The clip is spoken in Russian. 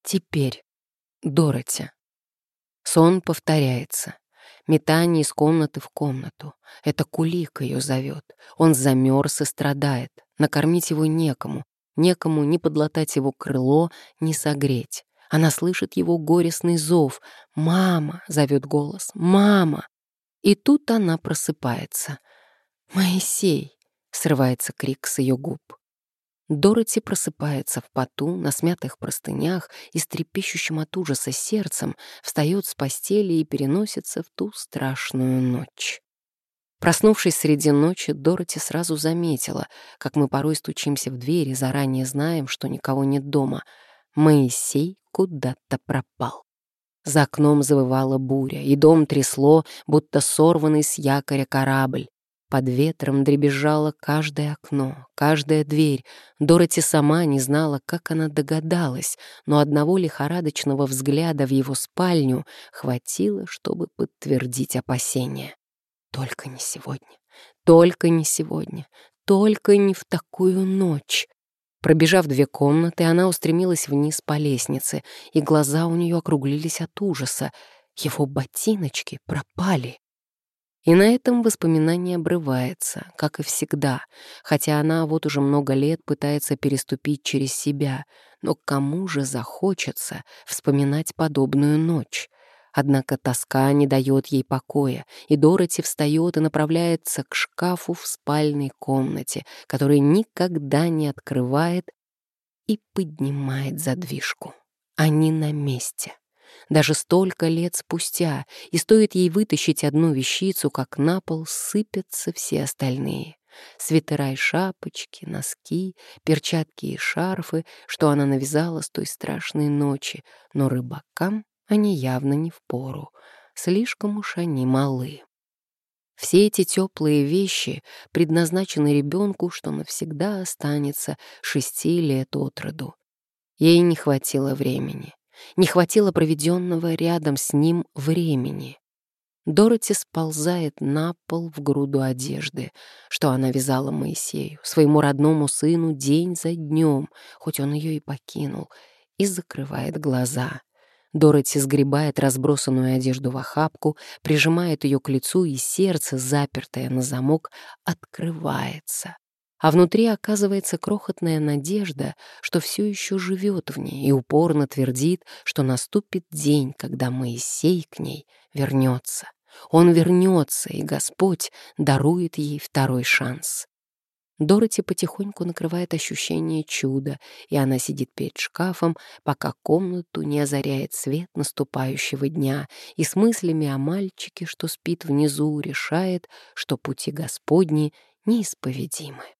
Теперь. Дороти. Сон повторяется. Метание из комнаты в комнату. Это Кулик ее зовет. Он замерз и страдает. Накормить его некому. Некому ни подлатать его крыло, ни согреть. Она слышит его горестный зов. «Мама!» — зовет голос. «Мама!» И тут она просыпается. «Моисей!» — срывается крик с ее губ. Дороти просыпается в поту, на смятых простынях и с трепещущим от ужаса сердцем встает с постели и переносится в ту страшную ночь. Проснувшись среди ночи, Дороти сразу заметила, как мы порой стучимся в дверь и заранее знаем, что никого нет дома. Моисей куда-то пропал. За окном завывала буря, и дом трясло, будто сорванный с якоря корабль. Под ветром дребезжало каждое окно, каждая дверь. Дороти сама не знала, как она догадалась, но одного лихорадочного взгляда в его спальню хватило, чтобы подтвердить опасения. Только не сегодня, только не сегодня, только не в такую ночь. Пробежав 2 комнаты, она устремилась вниз по лестнице, и глаза у нее округлились от ужаса. Его ботиночки пропали. И на этом воспоминание обрывается, как и всегда, хотя она вот уже много лет пытается переступить через себя, но кому же захочется вспоминать подобную ночь? Однако тоска не дает ей покоя, и Дороти встает и направляется к шкафу в спальной комнате, который никогда не открывает, и поднимает задвижку. Они на месте. Даже столько лет спустя, и стоит ей вытащить одну вещицу, как на пол сыпятся все остальные. Свитера и шапочки, носки, перчатки и шарфы, что она навязала с той страшной ночи, но рыбакам они явно не впору, слишком уж они малы. Все эти теплые вещи предназначены ребенку, что навсегда останется 6 лет от роду. Ей не хватило времени. Не хватило проведенного рядом с ним времени. Дороти сползает на пол в груду одежды, что она вязала Моисею, своему родному сыну день за днем, хоть он ее и покинул, и закрывает глаза. Дороти сгребает разбросанную одежду в охапку, прижимает ее к лицу, и сердце, запертое на замок, открывается. А внутри оказывается крохотная надежда, что все еще живет в ней и упорно твердит, что наступит день, когда Моисей к ней вернется. Он вернется, и Господь дарует ей второй шанс. Дороти потихоньку накрывает ощущение чуда, и она сидит перед шкафом, пока комнату не озаряет свет наступающего дня, и с мыслями о мальчике, что спит внизу, решает, что пути Господни неисповедимы.